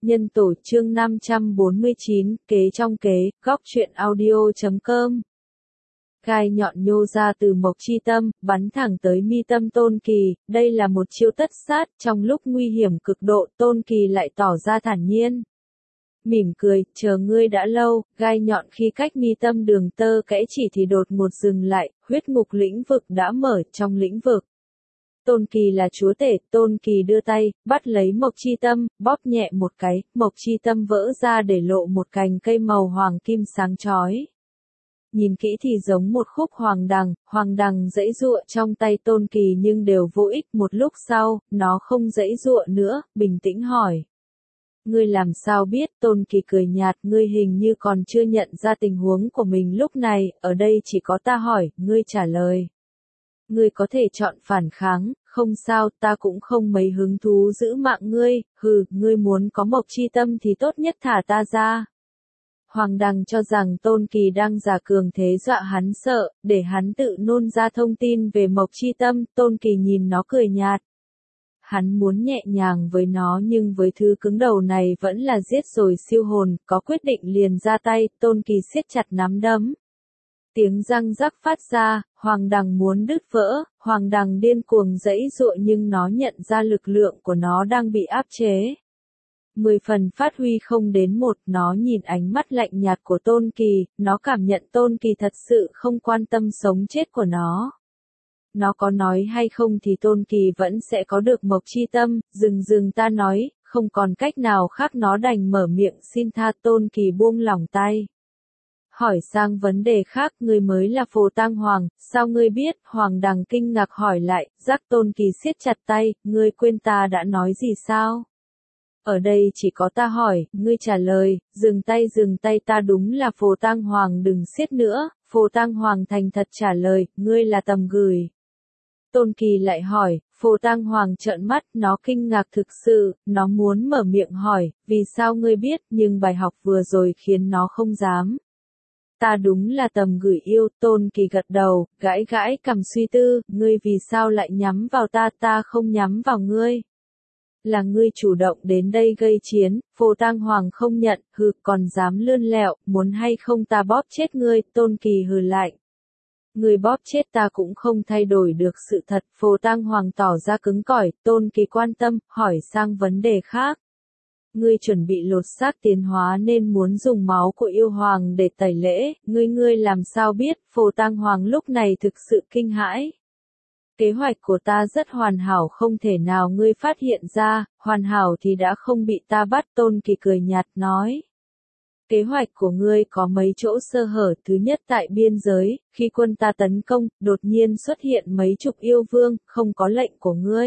Nhân tổ chương 549, kế trong kế, góc truyện audio.com. Gai nhọn nhô ra từ mộc chi tâm, bắn thẳng tới mi tâm Tôn Kỳ, đây là một chiêu tất sát, trong lúc nguy hiểm cực độ, Tôn Kỳ lại tỏ ra thản nhiên. Mỉm cười, chờ ngươi đã lâu, gai nhọn khi cách mi tâm đường tơ kẽ chỉ thì đột ngột dừng lại, huyết ngục lĩnh vực đã mở trong lĩnh vực. Tôn Kỳ là chúa tể, Tôn Kỳ đưa tay, bắt lấy mộc chi tâm, bóp nhẹ một cái, mộc chi tâm vỡ ra để lộ một cành cây màu hoàng kim sáng chói. Nhìn kỹ thì giống một khúc hoàng đằng giãy giụa trong tay Tôn Kỳ nhưng đều vô ích. Một lúc sau, nó không giãy giụa nữa, bình tĩnh hỏi. Ngươi làm sao biết? Tôn Kỳ cười nhạt, ngươi hình như còn chưa nhận ra tình huống của mình lúc này, ở đây chỉ có ta hỏi, ngươi trả lời. Ngươi có thể chọn phản kháng, không sao, ta cũng không mấy hứng thú giữ mạng ngươi, ngươi muốn có mộc chi tâm thì tốt nhất thả ta ra. Hoàng đằng cho rằng Tôn Kỳ đang giả cường thế dọa hắn sợ, để hắn tự nôn ra thông tin về mộc chi tâm, Tôn Kỳ nhìn nó cười nhạt. Hắn muốn nhẹ nhàng với nó nhưng với thứ cứng đầu này vẫn là giết rồi siêu hồn, có quyết định liền ra tay, Tôn Kỳ siết chặt nắm đấm. Tiếng răng rắc phát ra, hoàng đằng muốn đứt vỡ, hoàng đằng điên cuồng giãy giụa nhưng nó nhận ra lực lượng của nó đang bị áp chế. 10 phần phát huy không đến 1, nó nhìn ánh mắt lạnh nhạt của Tôn Kỳ, nó cảm nhận Tôn Kỳ thật sự không quan tâm sống chết của nó. Nó có nói hay không thì Tôn Kỳ vẫn sẽ có được mộc chi tâm, dừng ta nói, không còn cách nào khác nó đành mở miệng xin tha. Tôn Kỳ buông lỏng tay. Hỏi sang vấn đề khác, ngươi mới là Phổ Tang Hoàng, sao ngươi biết? Hoàng đằng kinh ngạc hỏi lại, giác Tôn Kỳ siết chặt tay, ngươi quên ta đã nói gì sao? Ở đây chỉ có ta hỏi, ngươi trả lời, dừng tay ta đúng là Phổ Tang Hoàng đừng siết nữa, Phổ Tang Hoàng thành thật trả lời, ngươi là Tầm Gửi. Tôn Kỳ lại hỏi, Phổ Tang Hoàng trợn mắt, nó kinh ngạc thực sự, nó muốn mở miệng hỏi, vì sao ngươi biết, nhưng bài học vừa rồi khiến nó không dám. Ta đúng là Tầm Gửi yêu, Tôn Kỳ gật đầu, gãi cằm suy tư, ngươi vì sao lại nhắm vào ta không nhắm vào ngươi. Là ngươi chủ động đến đây gây chiến, Phổ Tang Hoàng không nhận, còn dám lươn lẹo, muốn hay không ta bóp chết ngươi, Tôn Kỳ hừ lạnh. Ngươi bóp chết ta cũng không thay đổi được sự thật, Phổ Tang Hoàng tỏ ra cứng cỏi, Tôn Kỳ quan tâm, hỏi sang vấn đề khác. Ngươi chuẩn bị lột xác tiến hóa nên muốn dùng máu của yêu hoàng để tẩy lễ, ngươi làm sao biết? Phổ Tang Hoàng lúc này thực sự kinh hãi. Kế hoạch của ta rất hoàn hảo, không thể nào ngươi phát hiện ra, hoàn hảo thì đã không bị ta bắt. Tôn Kỳ cười nhạt nói. Kế hoạch của ngươi có mấy chỗ sơ hở, thứ nhất tại biên giới, khi quân ta tấn công, đột nhiên xuất hiện mấy chục yêu vương, không có lệnh của ngươi.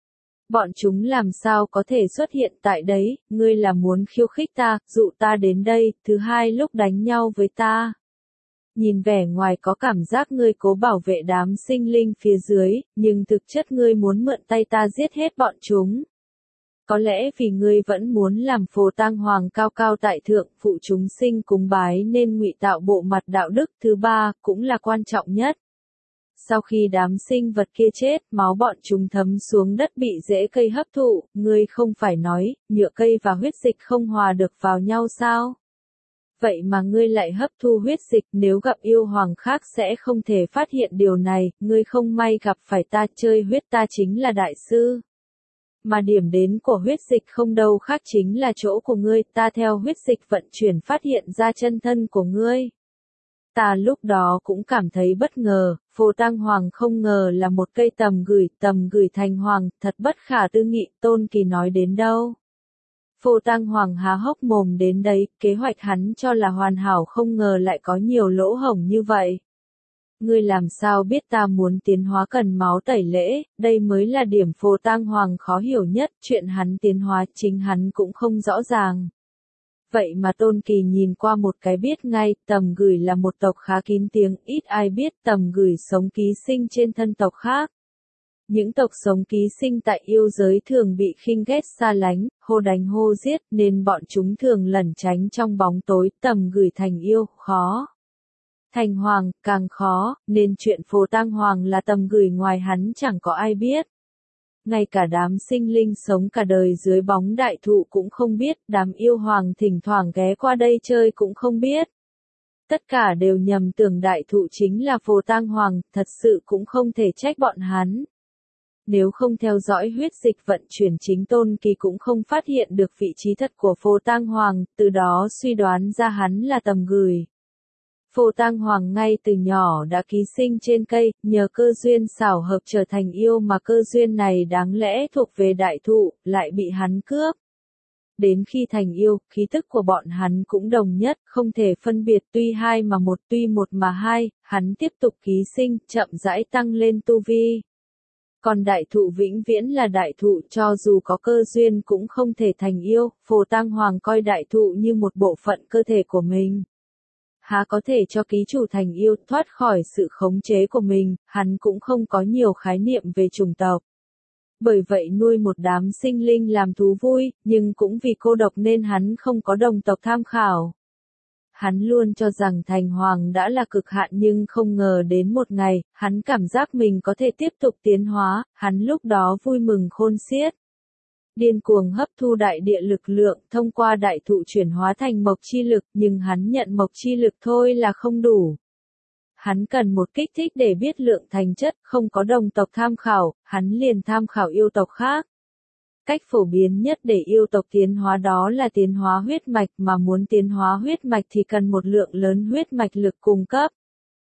Bọn chúng làm sao có thể xuất hiện tại đấy, ngươi là muốn khiêu khích ta, dụ ta đến đây, thứ hai lúc đánh nhau với ta. Nhìn vẻ ngoài có cảm giác ngươi cố bảo vệ đám sinh linh phía dưới, nhưng thực chất ngươi muốn mượn tay ta giết hết bọn chúng. Có lẽ vì ngươi vẫn muốn làm Phổ Tang Hoàng cao cao tại thượng, phụ chúng sinh cúng bái nên ngụy tạo bộ mặt đạo đức. Thứ ba, cũng là quan trọng nhất. Sau khi đám sinh vật kia chết, máu bọn chúng thấm xuống đất bị rễ cây hấp thụ, ngươi không phải nói, nhựa cây và huyết dịch không hòa được vào nhau sao? Vậy mà ngươi lại hấp thu huyết dịch, nếu gặp yêu hoàng khác sẽ không thể phát hiện điều này, ngươi không may gặp phải ta chơi huyết ta chính là đại sư. Mà điểm đến của huyết dịch không đâu khác chính là chỗ của ngươi, ta theo huyết dịch vận chuyển phát hiện ra chân thân của ngươi. Ta lúc đó cũng cảm thấy bất ngờ, Phổ Tang Hoàng không ngờ là một cây Tầm Gửi thành hoàng, thật bất khả tư nghị. Tôn Kỳ nói đến đâu? Phổ Tang Hoàng há hốc mồm đến đấy, kế hoạch hắn cho là hoàn hảo không ngờ lại có nhiều lỗ hổng như vậy. Ngươi làm sao biết ta muốn tiến hóa cần máu tẩy lễ, đây mới là điểm Phổ Tang Hoàng khó hiểu nhất, chuyện hắn tiến hóa chính hắn cũng không rõ ràng. Vậy mà Tôn Kỳ nhìn qua một cái biết ngay, Tầm Gửi là một tộc khá kín tiếng, ít ai biết Tầm Gửi sống ký sinh trên thân tộc khác. Những tộc sống ký sinh tại yêu giới thường bị khinh ghét xa lánh, hô đánh hô giết, nên bọn chúng thường lẩn tránh trong bóng tối. Tầm Gửi thành yêu, khó. Thành hoàng, càng khó, nên chuyện Phổ Tang Hoàng là Tầm Gửi ngoài hắn chẳng có ai biết. ngay cả đám sinh linh sống cả đời dưới bóng đại thụ cũng không biết, đám yêu hoàng thỉnh thoảng ghé qua đây chơi cũng không biết. Tất cả đều nhầm tưởng đại thụ chính là Phổ Tang Hoàng, thật sự cũng không thể trách bọn hắn. Nếu không theo dõi huyết dịch vận chuyển chính Tôn Kỳ cũng không phát hiện được vị trí thật của Phổ Tang Hoàng, từ đó suy đoán ra hắn là tầm gửi. Phổ Tang Hoàng ngay từ nhỏ đã ký sinh trên cây, nhờ cơ duyên xảo hợp trở thành yêu mà cơ duyên này đáng lẽ thuộc về đại thụ, lại bị hắn cướp. Đến khi thành yêu, khí tức của bọn hắn cũng đồng nhất, không thể phân biệt tuy hai mà một tuy một mà hai, hắn tiếp tục ký sinh, chậm rãi tăng lên tu vi. Còn đại thụ vĩnh viễn là đại thụ, cho dù có cơ duyên cũng không thể thành yêu, Phổ Tang Hoàng coi đại thụ như một bộ phận cơ thể của mình. Há có thể cho ký chủ thành yêu, thoát khỏi sự khống chế của mình, hắn cũng không có nhiều khái niệm về chủng tộc. Bởi vậy nuôi một đám sinh linh làm thú vui, nhưng cũng vì cô độc nên hắn không có đồng tộc tham khảo. Hắn luôn cho rằng thành hoàng đã là cực hạn nhưng không ngờ đến một ngày, hắn cảm giác mình có thể tiếp tục tiến hóa, hắn lúc đó vui mừng khôn xiết. Điên cuồng hấp thu đại địa lực lượng thông qua đại thụ chuyển hóa thành mộc chi lực, nhưng hắn nhận mộc chi lực thôi là không đủ. Hắn cần một kích thích để biết lượng thành chất, không có đồng tộc tham khảo, hắn liền tham khảo yêu tộc khác. Cách phổ biến nhất để yêu tộc tiến hóa đó là tiến hóa huyết mạch, mà muốn tiến hóa huyết mạch thì cần một lượng lớn huyết mạch lực cung cấp.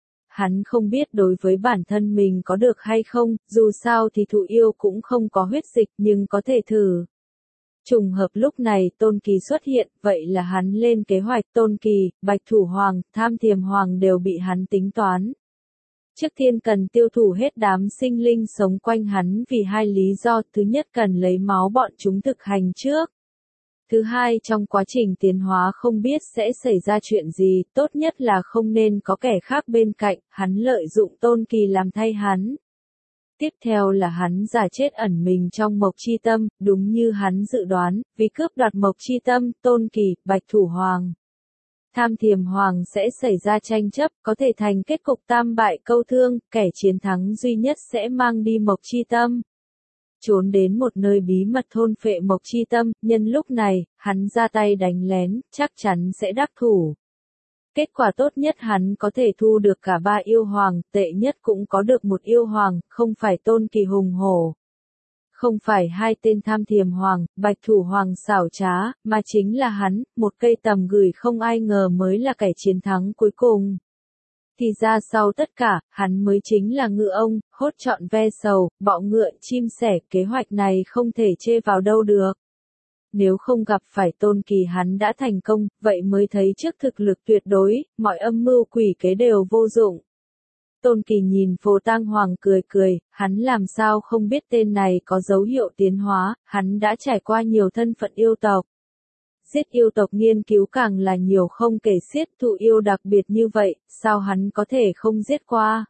Hắn không biết đối với bản thân mình có được hay không, dù sao thì thụ yêu cũng không có huyết dịch nhưng có thể thử. Trùng hợp lúc này Tôn Kỳ xuất hiện, vậy là hắn lên kế hoạch. Tôn Kỳ, Bạch Thủ Hoàng, Tham Thiềm Hoàng đều bị hắn tính toán. Trước tiên cần tiêu thủ hết đám sinh linh sống quanh hắn vì hai lý do, thứ nhất cần lấy máu bọn chúng thực hành trước. Thứ hai trong quá trình tiến hóa không biết sẽ xảy ra chuyện gì, tốt nhất là không nên có kẻ khác bên cạnh, hắn lợi dụng Tôn Kỳ làm thay hắn. Tiếp theo là hắn giả chết ẩn mình trong Mộc Chi Tâm, đúng như hắn dự đoán, vì cướp đoạt Mộc Chi Tâm, Tôn Kỳ, Bạch Thủ Hoàng, Tham Thiềm Hoàng sẽ xảy ra tranh chấp, có thể thành kết cục tam bại câu thương, kẻ chiến thắng duy nhất sẽ mang đi Mộc Chi Tâm. Trốn đến một nơi bí mật thôn phệ Mộc Chi Tâm, nhân lúc này, hắn ra tay đánh lén, chắc chắn sẽ đắc thủ. Kết quả tốt nhất hắn có thể thu được cả ba yêu hoàng, tệ nhất cũng có được một yêu hoàng, không phải Tôn Kỳ hùng hổ. Không phải hai tên Tham Thiềm Hoàng, Bạch Thủ Hoàng xảo trá, mà chính là hắn, một cây tầm gửi không ai ngờ mới là kẻ chiến thắng cuối cùng. Thì ra sau tất cả, hắn mới chính là ngựa ông, hốt trọn ve sầu, bọ ngựa, chim sẻ, kế hoạch này không thể chê vào đâu được. Nếu không gặp phải Tôn Kỳ hắn đã thành công, vậy mới thấy trước thực lực tuyệt đối, mọi âm mưu quỷ kế đều vô dụng. Tôn Kỳ nhìn Phổ Tang Hoàng cười cười, hắn làm sao không biết tên này có dấu hiệu tiến hóa, hắn đã trải qua nhiều thân phận yêu tộc. Giết yêu tộc nghiên cứu càng là nhiều không kể xiết, thụ yêu đặc biệt như vậy, sao hắn có thể không giết qua.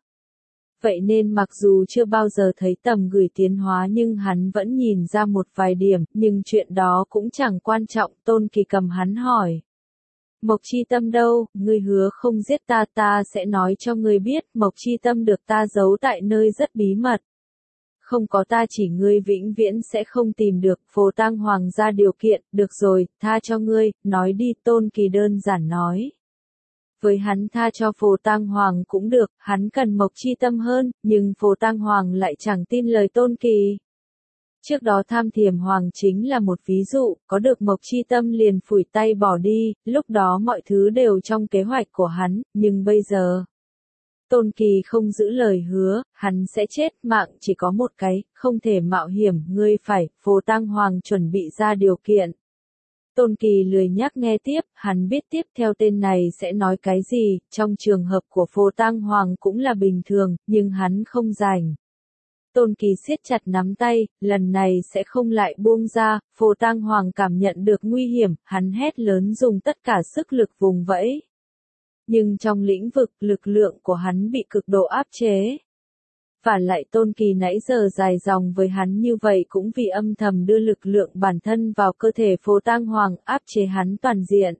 Vậy nên mặc dù chưa bao giờ thấy tầm gửi tiến hóa nhưng hắn vẫn nhìn ra một vài điểm, nhưng chuyện đó cũng chẳng quan trọng. Tôn Kỳ cầm hắn hỏi. Mộc Chi Tâm đâu, ngươi hứa không giết ta, ta sẽ nói cho ngươi biết, Mộc Chi Tâm được ta giấu tại nơi rất bí mật. Không có ta chỉ ngươi vĩnh viễn sẽ không tìm được. Phổ Tang Hoàng ra điều kiện, được rồi, tha cho ngươi, nói đi. Tôn Kỳ đơn giản nói. Với hắn tha cho Phổ Tang Hoàng cũng được, hắn cần Mộc Chi Tâm hơn, nhưng Phổ Tang Hoàng lại chẳng tin lời Tôn Kỳ. Trước đó Tham Thiềm Hoàng chính là một ví dụ, có được Mộc Chi Tâm liền phủi tay bỏ đi, lúc đó mọi thứ đều trong kế hoạch của hắn, nhưng bây giờ, Tôn Kỳ không giữ lời hứa, hắn sẽ chết, mạng chỉ có một cái, không thể mạo hiểm, ngươi phải. Phổ Tang Hoàng chuẩn bị ra điều kiện. Tôn Kỳ lười nhắc nghe tiếp, hắn biết tiếp theo tên này sẽ nói cái gì, trong trường hợp của Phổ Tang Hoàng cũng là bình thường, nhưng hắn không rảnh. Tôn Kỳ siết chặt nắm tay, lần này sẽ không lại buông ra. Phổ Tang Hoàng cảm nhận được nguy hiểm, hắn hét lớn dùng tất cả sức lực vùng vẫy. Nhưng trong lĩnh vực, lực lượng của hắn bị cực độ áp chế. Và lại Tôn Kỳ nãy giờ dài dòng với hắn như vậy cũng vì âm thầm đưa lực lượng bản thân vào cơ thể Phổ Tang Hoàng, áp chế hắn toàn diện.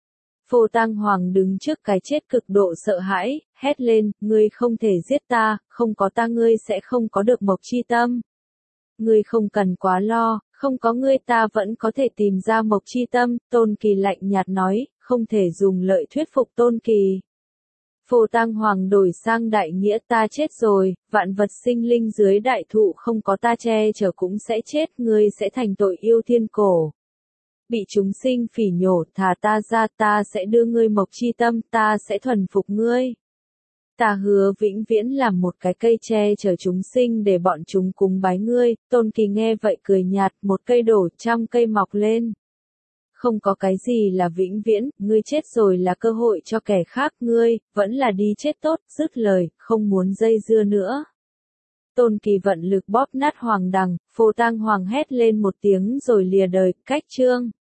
Phổ Tang Hoàng đứng trước cái chết cực độ sợ hãi, hét lên, ngươi không thể giết ta, không có ta ngươi sẽ không có được Mộc Chi Tâm. ngươi không cần quá lo, không có ngươi ta vẫn có thể tìm ra Mộc Chi Tâm, Tôn Kỳ lạnh nhạt nói, không thể dùng lợi thuyết phục Tôn Kỳ. Phổ Tang Hoàng đổi sang đại nghĩa ta chết rồi, vạn vật sinh linh dưới đại thụ không có ta che chở cũng sẽ chết, ngươi sẽ thành tội yêu thiên cổ. Bị chúng sinh phỉ nhổ, thả ta ra, ta sẽ đưa ngươi Mộc Chi Tâm, ta sẽ thuần phục ngươi. Ta hứa vĩnh viễn làm một cái cây che chở chúng sinh để bọn chúng cúng bái ngươi. Tôn Kỳ nghe vậy cười nhạt, một cây đổ, trăm cây mọc lên. Không có cái gì là vĩnh viễn, ngươi chết rồi là cơ hội cho kẻ khác, ngươi vẫn là đi chết tốt, dứt lời, không muốn dây dưa nữa. Tôn Kỳ vận lực bóp nát hoàng đằng, Phổ Tang Hoàng hét lên một tiếng rồi lìa đời, cách chương.